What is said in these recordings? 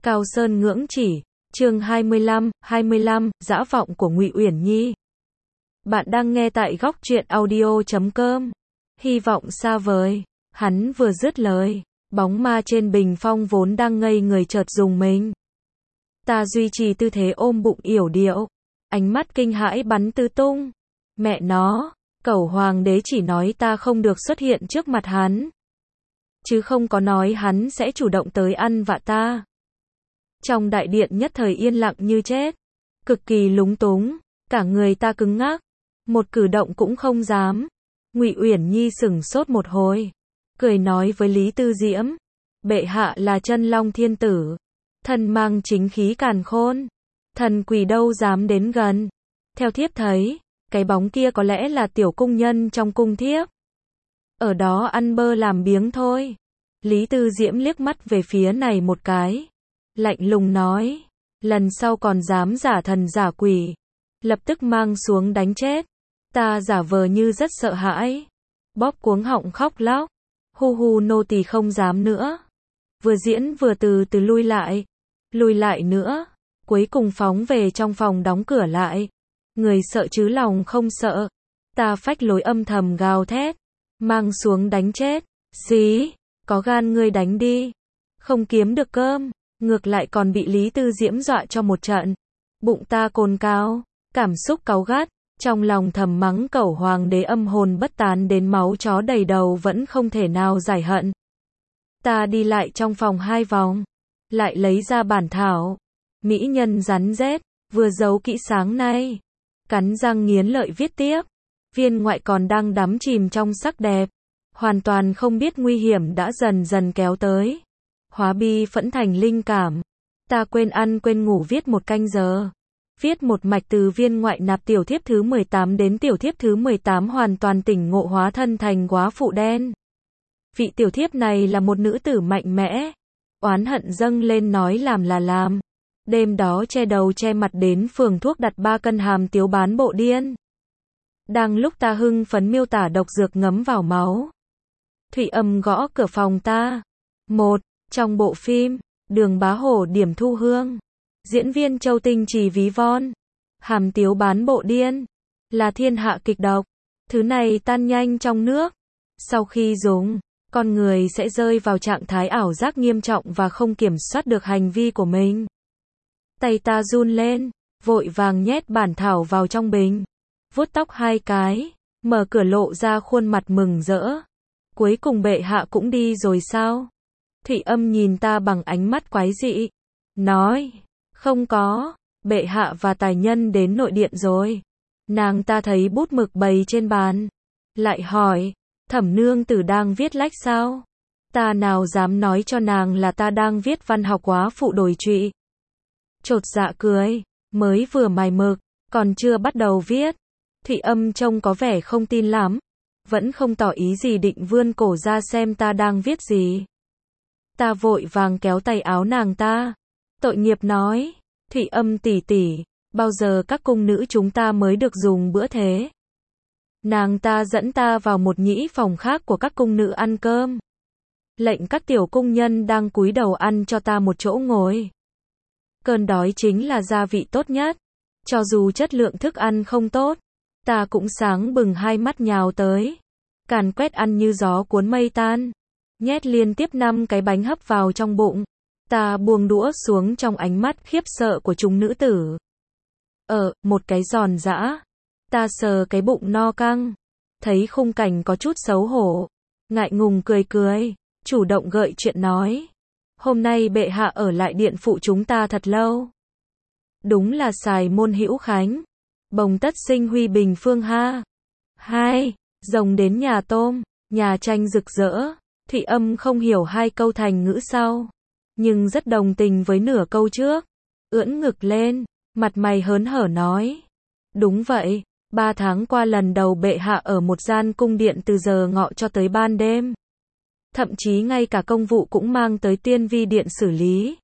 Cao Sơn ngưỡng chỉ, chương 25, dã vọng của Ngụy Uyển Nhi. Bạn đang nghe tại góc truyện audio.com. Hy vọng xa vời. Hắn vừa dứt lời, bóng ma trên bình phong vốn đang ngây người chợt rùng mình. Ta duy trì tư thế ôm bụng yểu điệu, ánh mắt kinh hãi bắn tứ tung. Mẹ nó, Cẩu Hoàng đế chỉ nói ta không được xuất hiện trước mặt hắn, chứ không có nói hắn sẽ chủ động tới ăn vạ ta. Trong đại điện nhất thời yên lặng như chết, cực kỳ lúng túng, cả người ta cứng ngắc, một cử động cũng không dám. Ngụy Uyển Nhi sửng sốt một hồi, cười nói với Lý Tư Diễm, bệ hạ là Chân Long thiên tử, thần mang chính khí càn khôn, thần quỷ đâu dám đến gần. Theo thiếp thấy, cái bóng kia có lẽ là tiểu cung nhân trong cung thiếp, ở đó ăn bơ làm biếng thôi. Lý Tư Diễm liếc mắt về phía này một cái, lạnh lùng nói, lần sau còn dám giả thần giả quỷ, lập tức mang xuống đánh chết. Ta giả vờ như rất sợ hãi, bóp cuống họng khóc lóc, hu hu nô tỳ không dám nữa. Vừa diễn vừa từ từ lùi lại nữa, cuối cùng phóng về trong phòng đóng cửa lại. Người sợ chứ lòng không sợ. Ta phách lối âm thầm gào thét, mang xuống đánh chết. Xí, có gan ngươi đánh đi, không kiếm được cơm, ngược lại còn bị Lý Tư Diễm dọa cho một trận. Bụng ta cồn cào, cảm xúc cáu gắt, trong lòng thầm mắng Cẩu Hoàng đế âm hồn bất tán đến máu chó đầy đầu vẫn không thể nào giải hận. Ta đi lại trong phòng 2 vòng, lại lấy ra bản thảo mỹ nhân rắn rết vừa giấu kỹ sáng nay, cắn răng nghiến lợi viết tiếp. Viên ngoại còn đang đắm chìm trong sắc đẹp, hoàn toàn không biết nguy hiểm đã dần dần kéo tới. Hóa bi phẫn thành linh cảm, ta quên ăn quên ngủ viết 1 canh giờ. Viết một mạch từ viên ngoại nạp tiểu thiếp thứ 18 đến tiểu thiếp thứ 18 hoàn toàn tỉnh ngộ hóa thân thành góa phụ đen. Vị tiểu thiếp này là một nữ tử mạnh mẽ, oán hận dâng lên nói làm là làm. Đêm đó che đầu che mặt đến phường thuốc đặt 3 cân hàm tiếu bán bộ điên. Đang lúc ta hưng phấn miêu tả độc dược ngấm vào máu, Thụy Âm gõ cửa phòng ta. Trong bộ phim Đường Bá Hổ điểm thu hương, diễn viên Châu Tinh Trì ví von, hàm tiếu bán bộ điên là thiên hạ kịch độc. Thứ này tan nhanh trong nước, sau khi dùng, con người sẽ rơi vào trạng thái ảo giác nghiêm trọng và không kiểm soát được hành vi của mình. Tay ta run lên, vội vàng nhét bản thảo vào trong bình, vuốt tóc 2 cái, mở cửa lộ ra khuôn mặt mừng rỡ. Cuối cùng bệ hạ cũng đi rồi sao? Thụy Âm nhìn ta bằng ánh mắt quái dị, nói, không có, bệ hạ và tài nhân đến nội điện rồi. Nàng ta thấy bút mực bày trên bàn, lại hỏi, Thẩm nương tử đang viết lách sao? Ta nào dám nói cho nàng là ta đang viết văn học góa phụ đổi trụy. Chột dạ cười, mới vừa mài mực, còn chưa bắt đầu viết. Thụy Âm trông có vẻ không tin lắm, vẫn không tỏ ý gì định vươn cổ ra xem ta đang viết gì. Ta vội vàng kéo tay áo nàng ta, tội nghiệp nói, Thụy Âm tỷ tỷ, bao giờ các cung nữ chúng ta mới được dùng bữa thế? Nàng ta dẫn ta vào một nhĩ phòng khác của các cung nữ ăn cơm, lệnh các tiểu cung nhân đang cúi đầu ăn cho ta một chỗ ngồi. Cơn đói chính là gia vị tốt nhất, cho dù chất lượng thức ăn không tốt, ta cũng sáng bừng 2 mắt nhào tới, càn quét ăn như gió cuốn mây tan, nhét liên tiếp 5 cái bánh hấp vào trong bụng. Ta buông đũa xuống trong ánh mắt khiếp sợ của chúng nữ tử. Một cái giòn giã. Ta sờ cái bụng no căng, thấy khung cảnh có chút xấu hổ, ngại ngùng cười, chủ động gợi chuyện nói, hôm nay bệ hạ ở lại điện phụ chúng ta thật lâu. Đúng là xài môn hữu khánh, bồng tất sinh huy bình phương ha. 2. Rồng đến nhà tôm, nhà tranh rực rỡ. Thụy Âm không hiểu 2 câu thành ngữ sau, nhưng rất đồng tình với nửa câu trước, ưỡn ngực lên, mặt mày hớn hở nói, đúng vậy, 3 tháng qua lần đầu bệ hạ ở một gian cung điện từ giờ ngọ cho tới ban đêm. Thậm chí ngay cả công vụ cũng mang tới Tiên Vi điện xử lý.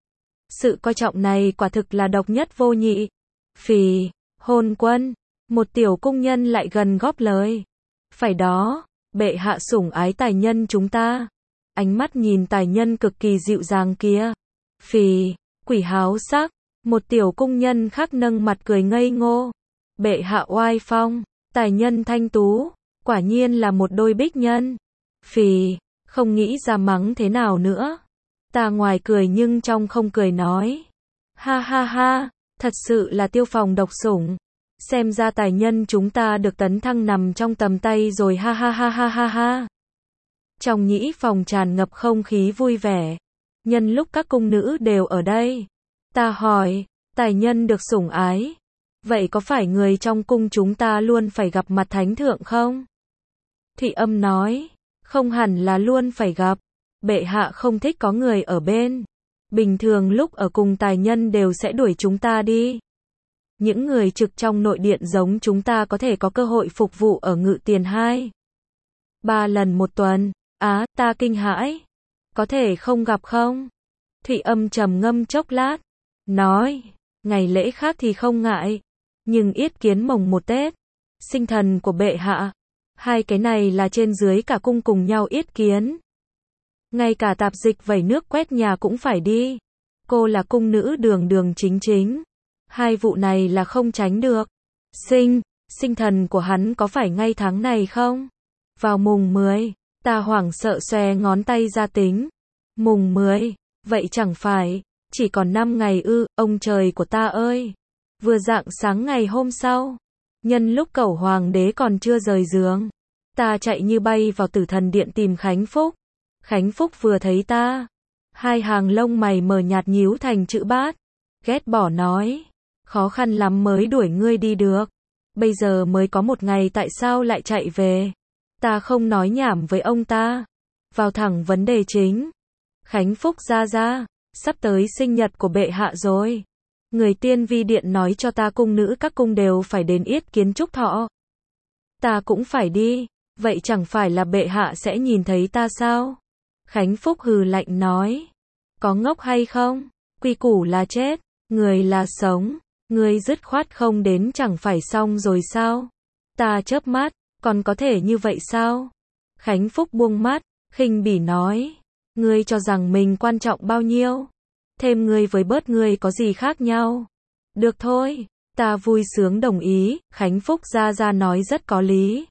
Sự coi trọng này quả thực là độc nhất vô nhị. Phì, hôn quân, một tiểu cung nhân lại gần góp lời. Phải đó, bệ hạ sủng ái tài nhân chúng ta. Ánh mắt nhìn tài nhân cực kỳ dịu dàng kia. Phì, quỷ háo sắc. Một tiểu cung nhân khác nâng mặt cười ngây ngô. Bệ hạ oai phong, tài nhân thanh tú, quả nhiên là một đôi bích nhân. Phì, không nghĩ ra mắng thế nào nữa. Ta ngoài cười nhưng trong không cười nói. Ha ha ha, thật sự là Tiêu Phòng độc sủng. Xem ra tài nhân chúng ta được tấn thăng nằm trong tầm tay rồi, ha ha ha ha ha ha. Trong nhĩ phòng tràn ngập không khí vui vẻ. Nhân lúc các cung nữ đều ở đây, ta hỏi, tài nhân được sủng ái, vậy có phải người trong cung chúng ta luôn phải gặp mặt thánh thượng không? Thụy Âm nói, không hẳn là luôn phải gặp. Bệ hạ không thích có người ở bên. Bình thường lúc ở cùng tài nhân đều sẽ đuổi chúng ta đi. Những người trực trong nội điện giống chúng ta có thể có cơ hội phục vụ ở Ngự Tiền 2-3 lần một tuần. Á, ta kinh hãi. Có thể không gặp không? Thụy Âm trầm ngâm chốc lát, nói, ngày lễ khác thì không ngại, nhưng yết kiến mồng 1 Tết, sinh thần của bệ hạ, hai cái này là trên dưới cả cung cùng nhau yết kiến. Ngay cả tạp dịch vẩy nước quét nhà cũng phải đi. Cô là cung nữ đường đường chính chính. Hai vụ này là không tránh được. Sinh thần của hắn có phải ngay tháng này không? Vào mùng 10, ta hoảng sợ xòe ngón tay ra tính. Mùng 10, vậy chẳng phải, chỉ còn 5 ngày ư, ông trời của ta ơi. Vừa rạng sáng ngày hôm sau, nhân lúc cẩu hoàng đế còn chưa rời giường, ta chạy như bay vào Tử Thần Điện tìm Khánh Phúc. Khánh Phúc vừa thấy ta, hai hàng lông mày mờ nhạt nhíu thành chữ bát, ghét bỏ nói, khó khăn lắm mới đuổi ngươi đi được, bây giờ mới có 1 ngày tại sao lại chạy về? Ta không nói nhảm với ông ta, vào thẳng vấn đề chính. Khánh Phúc ra, sắp tới sinh nhật của bệ hạ rồi. Người Tiên Vi Điện nói cho ta cung nữ các cung đều phải đến yết kiến chúc thọ. Ta cũng phải đi, vậy chẳng phải là bệ hạ sẽ nhìn thấy ta sao? Khánh Phúc hừ lạnh nói, có ngốc hay không? Quy củ là chết, người là sống, ngươi dứt khoát không đến chẳng phải xong rồi sao? Ta chớp mắt, còn có thể như vậy sao? Khánh Phúc buông mắt, khinh bỉ nói, ngươi cho rằng mình quan trọng bao nhiêu? Thêm ngươi với bớt ngươi có gì khác nhau? Được thôi, ta vui sướng đồng ý, Khánh Phúc ra nói rất có lý.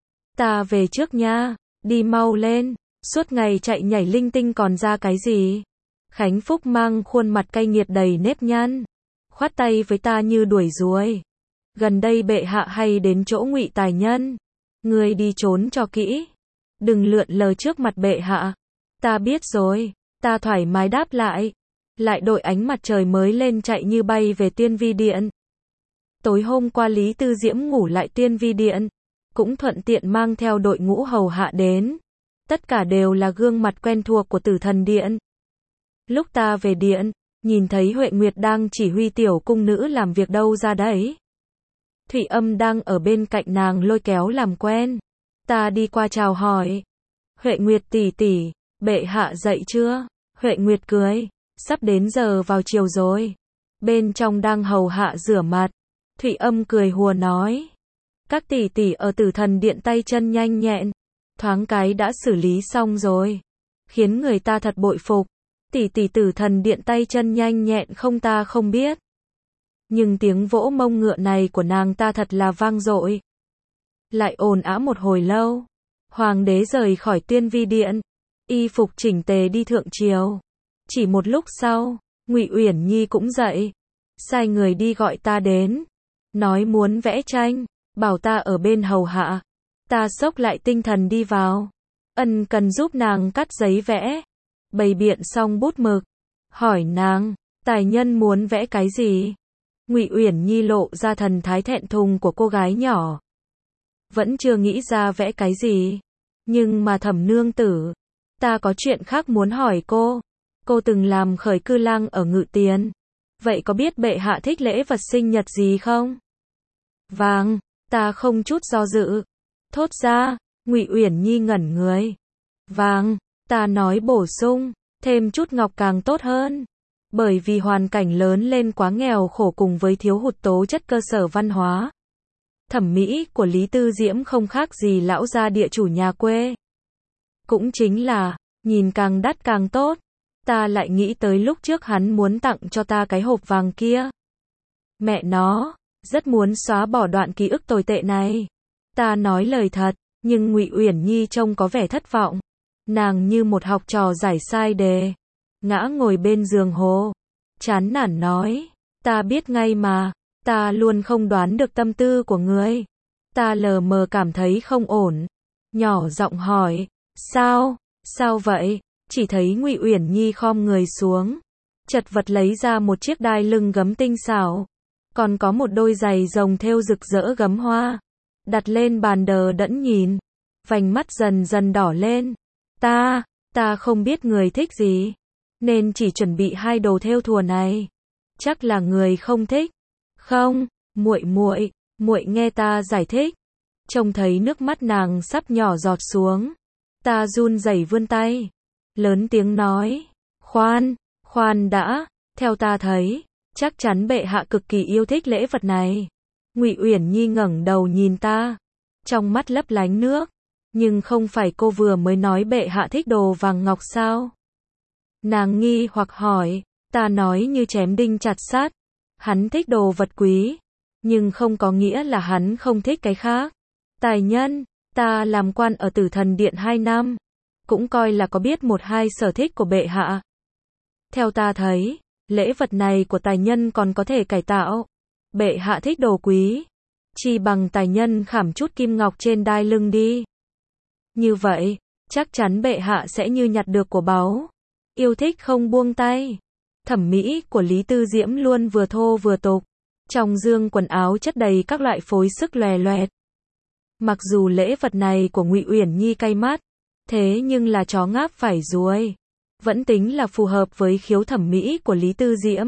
Ta về trước nha, đi mau lên, suốt ngày chạy nhảy linh tinh còn ra cái gì? Khánh Phúc mang khuôn mặt cay nghiệt đầy nếp nhăn, khoát tay với ta như đuổi ruồi. Gần đây bệ hạ hay đến chỗ Ngụy tài nhân, ngươi đi trốn cho kỹ, đừng lượn lờ trước mặt bệ hạ. Ta biết rồi, ta thoải mái đáp lại. Lại đội ánh mặt trời mới lên chạy như bay về Tiên Vi Điện. Tối hôm qua Lý Tư Diễm ngủ lại Tiên Vi Điện, cũng thuận tiện mang theo đội ngũ hầu hạ đến. Tất cả đều là gương mặt quen thuộc của Tử Thần Điện. Lúc ta về điện, nhìn thấy Huệ Nguyệt đang chỉ huy tiểu cung nữ làm việc đâu ra đấy. Thụy Âm đang ở bên cạnh nàng lôi kéo làm quen. Ta đi qua chào hỏi. Huệ Nguyệt tỷ tỷ, bệ hạ dậy chưa? Huệ Nguyệt cười. Sắp đến giờ vào chiều rồi. Bên trong đang hầu hạ rửa mặt. Thụy Âm cười hùa nói. Các tỷ tỷ ở Tử Thần Điện tay chân nhanh nhẹn. Thoáng cái đã xử lý xong rồi. Khiến người ta thật bội phục. Tỷ tỷ Tử Thần Điện tay chân nhanh nhẹn không ta không biết. Nhưng tiếng vỗ mông ngựa này của nàng ta thật là vang dội. Lại ồn ào một hồi lâu. Hoàng đế rời khỏi Tiên Vi Điện. Y phục chỉnh tề đi thượng triều. Chỉ một lúc sau, Ngụy Uyển Nhi cũng dậy, sai người đi gọi ta đến, nói muốn vẽ tranh, bảo ta ở bên hầu hạ. Ta xốc lại tinh thần đi vào, ân cần giúp nàng cắt giấy vẽ, bày biện xong bút mực, hỏi nàng, tài nhân muốn vẽ cái gì? Ngụy Uyển Nhi lộ ra thần thái thẹn thùng của cô gái nhỏ. Vẫn chưa nghĩ ra vẽ cái gì, nhưng mà Thẩm nương tử, ta có chuyện khác muốn hỏi cô. Cô từng làm khởi cư lang ở Ngự Tiền. Vậy có biết bệ hạ thích lễ vật sinh nhật gì không? Vàng, ta không chút do dự. Thốt ra, Ngụy Uyển Nhi ngẩn người. Vàng, ta nói bổ sung, thêm chút ngọc càng tốt hơn. Bởi vì hoàn cảnh lớn lên quá nghèo khổ cùng với thiếu hụt tố chất cơ sở văn hóa. Thẩm mỹ của Lý Tư Diễm không khác gì lão gia địa chủ nhà quê. Cũng chính là, nhìn càng đắt càng tốt. Ta lại nghĩ tới lúc trước hắn muốn tặng cho ta cái hộp vàng kia. Mẹ nó, rất muốn xóa bỏ đoạn ký ức tồi tệ này. Ta nói lời thật, nhưng Ngụy Uyển Nhi trông có vẻ thất vọng. Nàng như một học trò giải sai đề, ngã ngồi bên giường hồ, chán nản nói, ta biết ngay mà, ta luôn không đoán được tâm tư của ngươi. Ta lờ mờ cảm thấy không ổn, nhỏ giọng hỏi, sao vậy? Chỉ thấy Ngụy Uyển Nhi khom người xuống, chật vật lấy ra một chiếc đai lưng gấm tinh xảo, còn có một đôi giày rồng thêu rực rỡ gấm hoa, đặt lên bàn đờ đẫn nhìn, vành mắt dần dần đỏ lên. Ta không biết người thích gì, nên chỉ chuẩn bị hai đồ thêu thùa này. Chắc là người không thích. Không, muội nghe ta giải thích. Trông thấy nước mắt nàng sắp nhỏ giọt xuống, ta run rẩy vươn tay, lớn tiếng nói, khoan đã, theo ta thấy, chắc chắn bệ hạ cực kỳ yêu thích lễ vật này. Ngụy Uyển Nhi ngẩng đầu nhìn ta, trong mắt lấp lánh nước, nhưng không phải cô vừa mới nói bệ hạ thích đồ vàng ngọc sao? Nàng nghi hoặc hỏi, ta nói như chém đinh chặt sắt, hắn thích đồ vật quý, nhưng không có nghĩa là hắn không thích cái khác. Tài nhân, ta làm quan ở Tử Thần Điện 2 năm, cũng coi là có biết một hai sở thích của bệ hạ. Theo ta thấy, lễ vật này của tài nhân còn có thể cải tạo. Bệ hạ thích đồ quý, chi bằng tài nhân khảm chút kim ngọc trên đai lưng đi. Như vậy, chắc chắn bệ hạ sẽ như nhặt được của báu. Yêu thích không buông tay. Thẩm mỹ của Lý Tư Diễm luôn vừa thô vừa tục. Trong dương quần áo chất đầy các loại phối sức lòe loẹt. Mặc dù lễ vật này của Ngụy Uyển Nhi cay mắt, thế nhưng là chó ngáp phải ruồi, vẫn tính là phù hợp với khiếu thẩm mỹ của Lý Tư Diễm.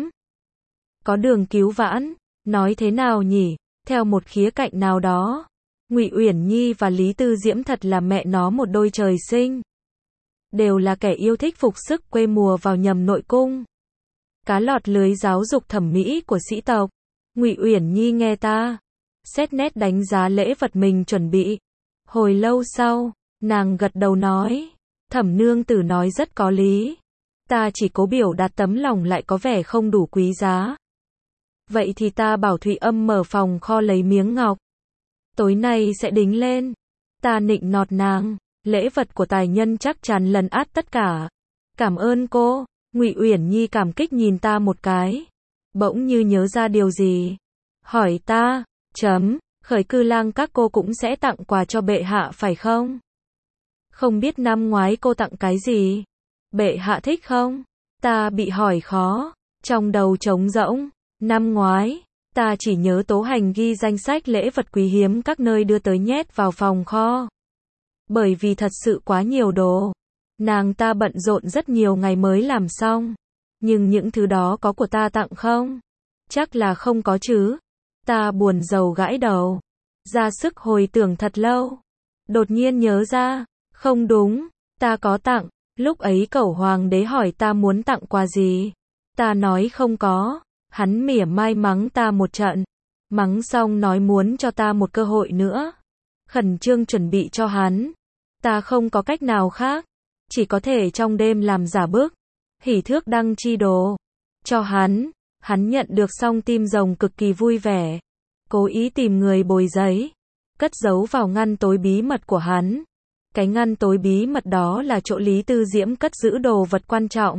Có đường cứu vãn, nói thế nào nhỉ? Theo một khía cạnh nào đó, Ngụy Uyển Nhi và Lý Tư Diễm thật là mẹ nó một đôi trời sinh. Đều là kẻ yêu thích phục sức quê mùa vào nhầm nội cung. Cá lọt lưới giáo dục thẩm mỹ của sĩ tộc. Ngụy Uyển Nhi nghe ta xét nét đánh giá lễ vật mình chuẩn bị. Hồi lâu sau, nàng gật đầu nói, Thẩm nương tử nói rất có lý. Ta chỉ cố biểu đạt tấm lòng lại có vẻ không đủ quý giá. Vậy thì ta bảo Thụy Âm mở phòng kho lấy miếng ngọc. Tối nay sẽ đính lên. Ta nịnh nọt nàng, lễ vật của tài nhân chắc chắn lấn át tất cả. Cảm ơn cô. Ngụy Uyển Nhi cảm kích nhìn ta một cái, bỗng như nhớ ra điều gì, hỏi ta, khởi cư lang các cô cũng sẽ tặng quà cho bệ hạ phải không? Không biết năm ngoái cô tặng cái gì? Bệ hạ thích không? Ta bị hỏi khó, trong đầu trống rỗng. Năm ngoái, ta chỉ nhớ Tố Hành ghi danh sách lễ vật quý hiếm các nơi đưa tới nhét vào phòng kho. Bởi vì thật sự quá nhiều đồ, nàng ta bận rộn rất nhiều ngày mới làm xong. Nhưng những thứ đó có của ta tặng không? Chắc là không có chứ. Ta buồn rầu gãi đầu, ra sức hồi tưởng thật lâu. Đột nhiên nhớ ra, không đúng, ta có tặng. Lúc ấy Cẩu Hoàng đế hỏi ta muốn tặng quà gì. Ta nói không có. Hắn mỉa mai mắng ta một trận. Mắng xong nói muốn cho ta một cơ hội nữa. Khẩn trương chuẩn bị cho hắn. Ta không có cách nào khác. Chỉ có thể trong đêm làm giả bức. Hỉ thước đăng chi đồ. Cho hắn. Hắn nhận được xong tim rồng cực kỳ vui vẻ. Cố ý tìm người bồi giấy. Cất giấu vào ngăn tối bí mật của hắn. Cái ngăn tối bí mật đó là chỗ Lý Tư Diễm cất giữ đồ vật quan trọng.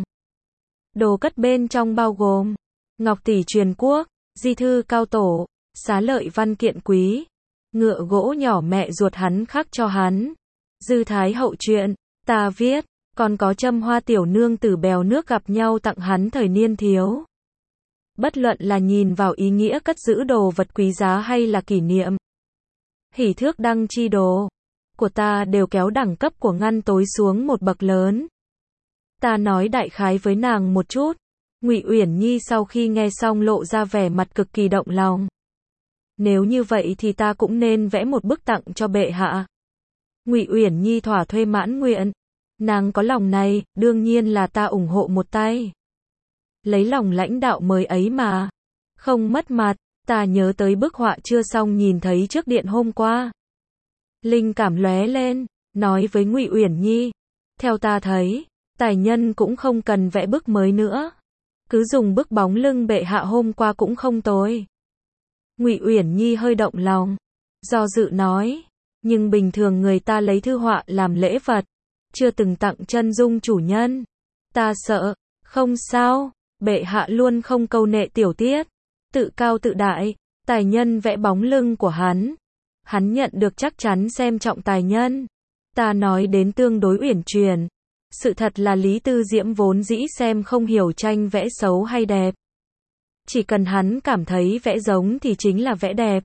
Đồ cất bên trong bao gồm ngọc tỷ truyền quốc, di thư cao tổ, xá lợi văn kiện quý, ngựa gỗ nhỏ mẹ ruột hắn khắc cho hắn, dư thái hậu truyện, ta viết, còn có châm hoa tiểu nương tử bèo nước gặp nhau tặng hắn thời niên thiếu. Bất luận là nhìn vào ý nghĩa cất giữ đồ vật quý giá hay là kỷ niệm, hỉ thước đăng chi đồ của ta đều kéo đẳng cấp của ngăn tối xuống một bậc lớn. Ta nói đại khái với nàng một chút. Ngụy Uyển Nhi sau khi nghe xong lộ ra vẻ mặt cực kỳ động lòng. Nếu như vậy thì ta cũng nên vẽ một bức tặng cho bệ hạ. Ngụy Uyển Nhi thỏa thuê mãn nguyện. Nàng có lòng này, đương nhiên là ta ủng hộ một tay. Lấy lòng lãnh đạo mới ấy mà. Không mất mặt, ta nhớ tới bức họa chưa xong nhìn thấy trước điện hôm qua. Linh cảm lóe lên, nói với Ngụy Uyển Nhi. Theo ta thấy, Tài nhân cũng không cần vẽ bức mới nữa. Cứ dùng bức bóng lưng bệ hạ hôm qua cũng không tồi. Ngụy Uyển Nhi hơi động lòng, do dự nói, nhưng bình thường người ta lấy thư họa làm lễ vật, chưa từng tặng chân dung chủ nhân. Ta sợ, không sao, bệ hạ luôn không câu nệ tiểu tiết, tự cao tự đại, tài nhân vẽ bóng lưng của hắn nhận được chắc chắn xem trọng tài nhân. Ta nói đến tương đối uyển chuyển. Sự thật là Lý Tư Diễm vốn dĩ xem không hiểu tranh vẽ xấu hay đẹp. Chỉ cần hắn cảm thấy vẽ giống thì chính là vẽ đẹp.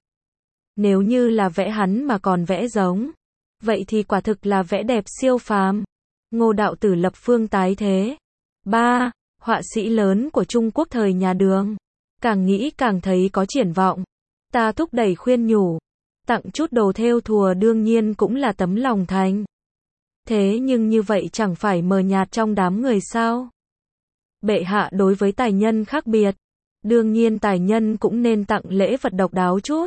Nếu như là vẽ hắn mà còn vẽ giống, vậy thì quả thực là vẽ đẹp siêu phàm. Ngô Đạo Tử lập phương tái thế. 3. Họa sĩ lớn của Trung Quốc thời nhà Đường. Càng nghĩ càng thấy có triển vọng. Ta thúc đẩy khuyên nhủ. Tặng chút đồ thêu thùa đương nhiên cũng là tấm lòng thành. Thế nhưng như vậy chẳng phải mờ nhạt trong đám người sao? Bệ hạ đối với tài nhân khác biệt. Đương nhiên tài nhân cũng nên tặng lễ vật độc đáo chút.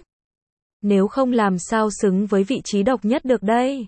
Nếu không làm sao xứng với vị trí độc nhất được đây?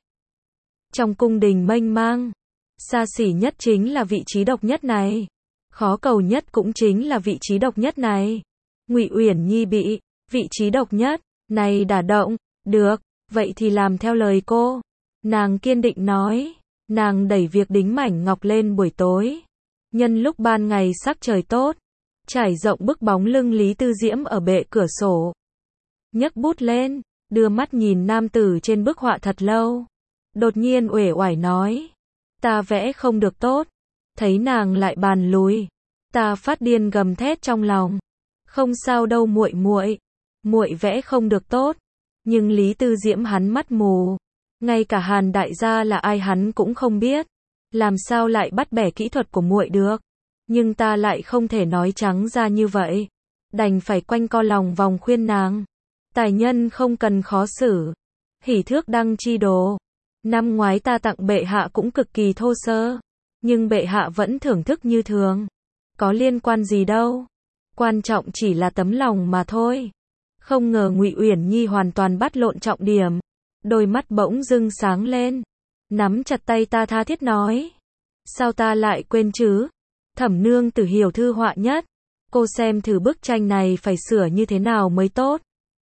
Trong cung đình mênh mang, xa xỉ nhất chính là vị trí độc nhất này. Khó cầu nhất cũng chính là vị trí độc nhất này. Ngụy Uyển Nhi bị vị trí độc nhất này đả động. Được, vậy thì làm theo lời cô. Nàng kiên định nói. Nàng đẩy việc đính mảnh ngọc lên buổi tối. Nhân lúc ban ngày sắc trời tốt, trải rộng bức bóng lưng Lý Tư Diễm ở bệ cửa sổ. Nhấc bút lên, đưa mắt nhìn nam tử trên bức họa thật lâu. Đột nhiên uể oải nói. Ta vẽ không được tốt. Thấy nàng lại bàn lùi. Ta phát điên gầm thét trong lòng. Không sao đâu muội muội. Muội vẽ không được tốt. Nhưng Lý Tư Diễm hắn mắt mù. Ngay cả Hàn đại gia là ai hắn cũng không biết. Làm sao lại bắt bẻ kỹ thuật của muội được. Nhưng ta lại không thể nói trắng ra như vậy. Đành phải quanh co lòng vòng khuyên nàng. Tài nhân không cần khó xử. Hỉ thước đăng chi đồ. Năm ngoái ta tặng bệ hạ cũng cực kỳ thô sơ. Nhưng bệ hạ vẫn thưởng thức như thường. Có liên quan gì đâu. Quan trọng chỉ là tấm lòng mà thôi. Không ngờ Ngụy Uyển Nhi hoàn toàn bắt lộn trọng điểm. Đôi mắt bỗng dưng sáng lên. Nắm chặt tay ta tha thiết nói. Sao ta lại quên chứ? Thẩm nương tử hiểu thư họa nhất. Cô xem thử bức tranh này phải sửa như thế nào mới tốt.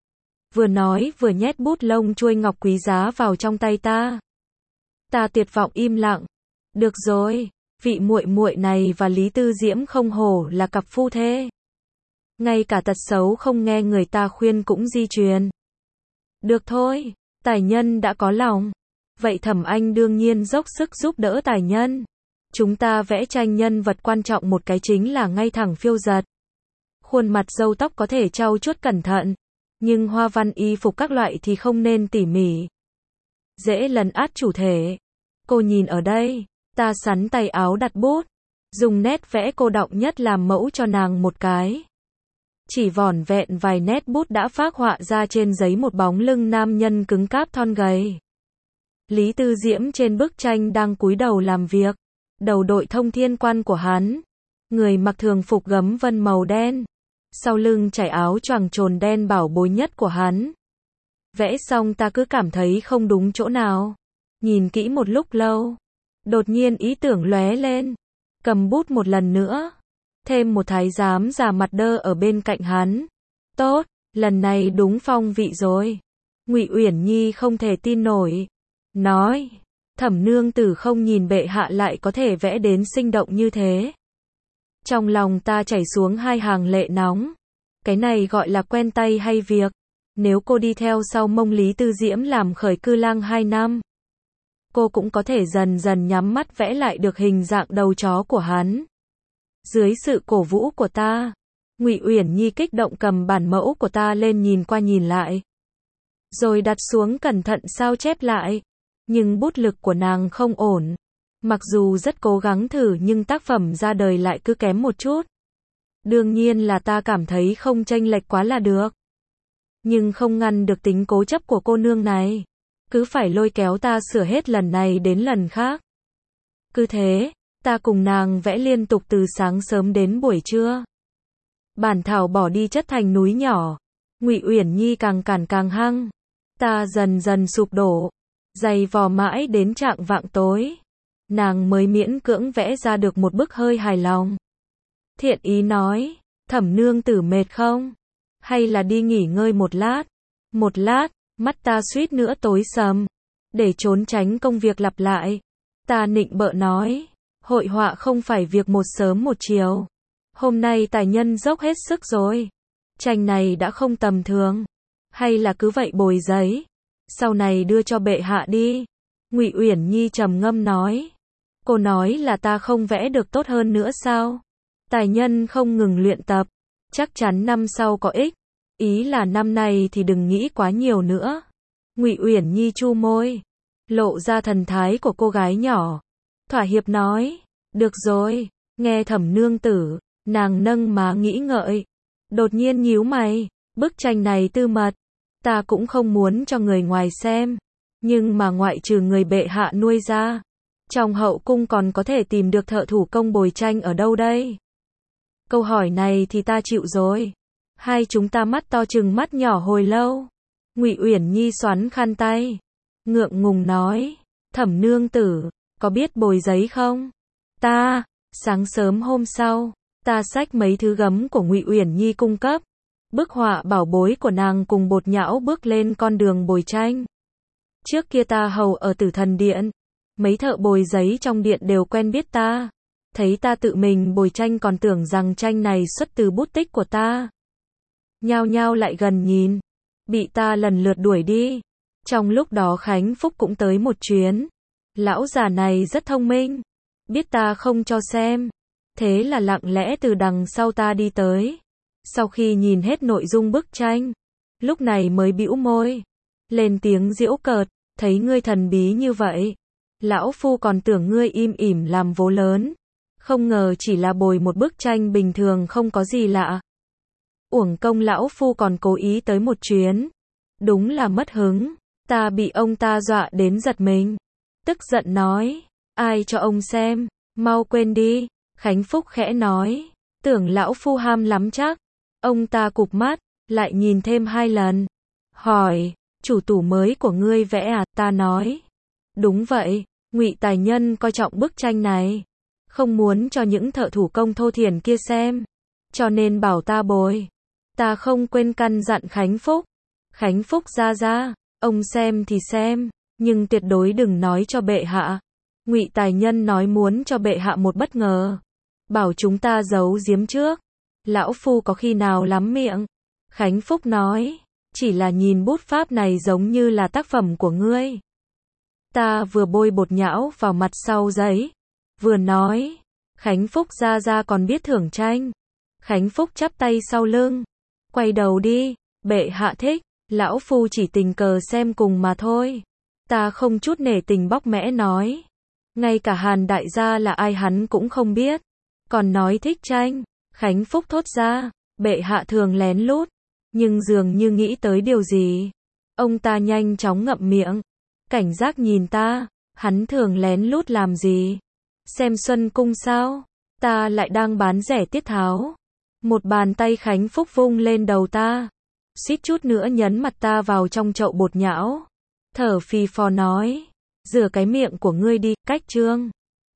Vừa nói vừa nhét bút lông chuôi ngọc quý giá vào trong tay ta. Ta tuyệt vọng im lặng. Được rồi, vị muội muội này và Lý Tư Diễm không hổ là cặp phu thê. Ngay cả tật xấu không nghe người ta khuyên cũng di truyền. Được thôi, tài nhân đã có lòng. Vậy Thẩm Anh đương nhiên dốc sức giúp đỡ tài nhân. Chúng ta vẽ tranh nhân vật quan trọng một cái chính là ngay thẳng phiêu giật. Khuôn mặt râu tóc có thể trau chuốt cẩn thận. Nhưng hoa văn y phục các loại thì không nên tỉ mỉ. Dễ lấn át chủ thể. Cô nhìn ở đây, ta sắn tay áo đặt bút. Dùng nét vẽ cô đọng nhất làm mẫu cho nàng một cái. Chỉ vỏn vẹn vài nét bút đã phác họa ra trên giấy một bóng lưng nam nhân cứng cáp thon gầy. Lý Tư Diễm trên bức tranh đang cúi đầu làm việc. Đầu đội thông thiên quan của hắn. Người mặc thường phục gấm vân màu đen. Sau lưng trải áo choàng trồn đen bảo bối nhất của hắn. Vẽ xong ta cứ cảm thấy không đúng chỗ nào. Nhìn kỹ một lúc lâu. Đột nhiên ý tưởng lóe lên. Cầm bút một lần nữa. Thêm một thái giám già mặt đơ ở bên cạnh hắn. Tốt, lần này đúng phong vị rồi. Ngụy Uyển Nhi không thể tin nổi. Nói, Thẩm nương tử không nhìn bệ hạ lại có thể vẽ đến sinh động như thế. Trong lòng ta chảy xuống hai hàng lệ nóng. Cái này gọi là quen tay hay việc. Nếu cô đi theo sau mông Lý Tư Diễm làm khởi cư lang 2 năm. Cô cũng có thể dần dần nhắm mắt vẽ lại được hình dạng đầu chó của hắn. Dưới sự cổ vũ của ta, Ngụy Uyển Nhi kích động cầm bản mẫu của ta lên nhìn qua nhìn lại. Rồi đặt xuống cẩn thận sao chép lại. Nhưng bút lực của nàng không ổn. Mặc dù rất cố gắng thử nhưng tác phẩm ra đời lại cứ kém một chút. Đương nhiên là ta cảm thấy không chênh lệch quá là được. Nhưng không ngăn được tính cố chấp của cô nương này. Cứ phải lôi kéo ta sửa hết lần này đến lần khác. Cứ thế, ta cùng nàng vẽ liên tục từ sáng sớm đến buổi trưa. Bản thảo bỏ đi chất thành núi nhỏ. Ngụy Uyển Nhi càng cản càng hăng. Ta dần dần sụp đổ. Giày vò mãi đến chạng vạng tối. nàng mới miễn cưỡng vẽ ra được một bức hơi hài lòng. Thiện ý nói, Thẩm nương tử mệt không? Hay là đi nghỉ ngơi một lát? Một lát, mắt ta suýt nữa tối sầm. Để trốn tránh công việc lặp lại, ta nịnh bợ nói, hội họa không phải việc một sớm một chiều. Hôm nay tài nhân dốc hết sức rồi. Tranh này đã không tầm thường. Hay là cứ vậy bồi giấy, sau này đưa cho bệ hạ đi. Ngụy Uyển Nhi trầm ngâm nói. Cô nói là ta không vẽ được tốt hơn nữa sao? Tài nhân không ngừng luyện tập, chắc chắn năm sau có ích. Ý là năm nay thì đừng nghĩ quá nhiều nữa. Ngụy Uyển Nhi chu môi, lộ ra thần thái của cô gái nhỏ. Thỏa hiệp nói, được rồi. Nghe Thẩm nương tử, nàng nâng má nghĩ ngợi. Đột nhiên nhíu mày, bức tranh này tư mật. Ta cũng không muốn cho người ngoài xem. Nhưng mà ngoại trừ người bệ hạ nuôi ra, trong hậu cung còn có thể tìm được thợ thủ công bồi tranh ở đâu đây? Câu hỏi này thì ta chịu rồi. Hai chúng ta mắt to chừng mắt nhỏ hồi lâu. Ngụy Uyển Nhi xoắn khăn tay, ngượng ngùng nói, Thẩm nương tử, có biết bồi giấy không? Sáng sớm hôm sau, ta xách mấy thứ gấm của Ngụy Uyển Nhi cung cấp, bức họa bảo bối của nàng cùng Bột Nhão bước lên con đường bồi tranh. Trước kia ta hầu ở Tử Thần Điện, mấy thợ bồi giấy trong điện đều quen biết ta. Thấy ta tự mình bồi tranh còn tưởng rằng tranh này xuất từ bút tích của ta. Nhao nhao lại gần nhìn, bị ta lần lượt đuổi đi. Trong lúc đó Khánh Phúc cũng tới một chuyến. Lão già này rất thông minh, biết ta không cho xem, thế là lặng lẽ từ đằng sau ta đi tới. Sau khi nhìn hết nội dung bức tranh, lúc này mới bĩu môi, lên tiếng giễu cợt, thấy ngươi thần bí như vậy, lão phu còn tưởng ngươi im ỉm làm vố lớn, không ngờ chỉ là bồi một bức tranh bình thường không có gì lạ. Uổng công lão phu còn cố ý tới một chuyến, đúng là mất hứng. Ta bị ông ta dọa đến giật mình, tức giận nói, ai cho ông xem, mau quên đi. Khánh Phúc khẽ nói, tưởng lão phu ham lắm chắc. Ông ta cụp mắt, lại nhìn thêm 2 lần, hỏi, chủ tủ mới của ngươi vẽ à? Ta nói, đúng vậy. Ngụy tài nhân coi trọng bức tranh này, không muốn cho những thợ thủ công thô thiển kia xem, cho nên bảo ta bồi. Ta không quên căn dặn Khánh Phúc. Khánh Phúc ra, ông xem thì xem, nhưng tuyệt đối đừng nói cho bệ hạ. Ngụy tài nhân nói muốn cho bệ hạ một bất ngờ, bảo chúng ta giấu giếm trước. Lão phu có khi nào lắm miệng. Khánh Phúc nói, chỉ là nhìn bút pháp này giống như là tác phẩm của ngươi. Ta vừa bôi bột nhão vào mặt sau giấy, vừa nói, Khánh Phúc ra còn biết thưởng tranh. Khánh Phúc chắp tay sau lưng, quay đầu đi, bệ hạ thích, lão phu chỉ tình cờ xem cùng mà thôi. Ta không chút nể tình bóc mẽ nói, ngay cả Hàn đại gia là ai hắn cũng không biết, còn nói thích tranh. Khánh Phúc thốt ra, bệ hạ thường lén lút, nhưng dường như nghĩ tới điều gì. Ông ta nhanh chóng ngậm miệng, cảnh giác nhìn ta, hắn thường lén lút làm gì? Xem Xuân Cung sao? Ta lại đang bán rẻ tiết tháo. Một bàn tay Khánh Phúc vung lên đầu ta, suýt chút nữa nhấn mặt ta vào trong chậu bột nhão. Thở phì phò nói, rửa cái miệng của ngươi đi, cách chương.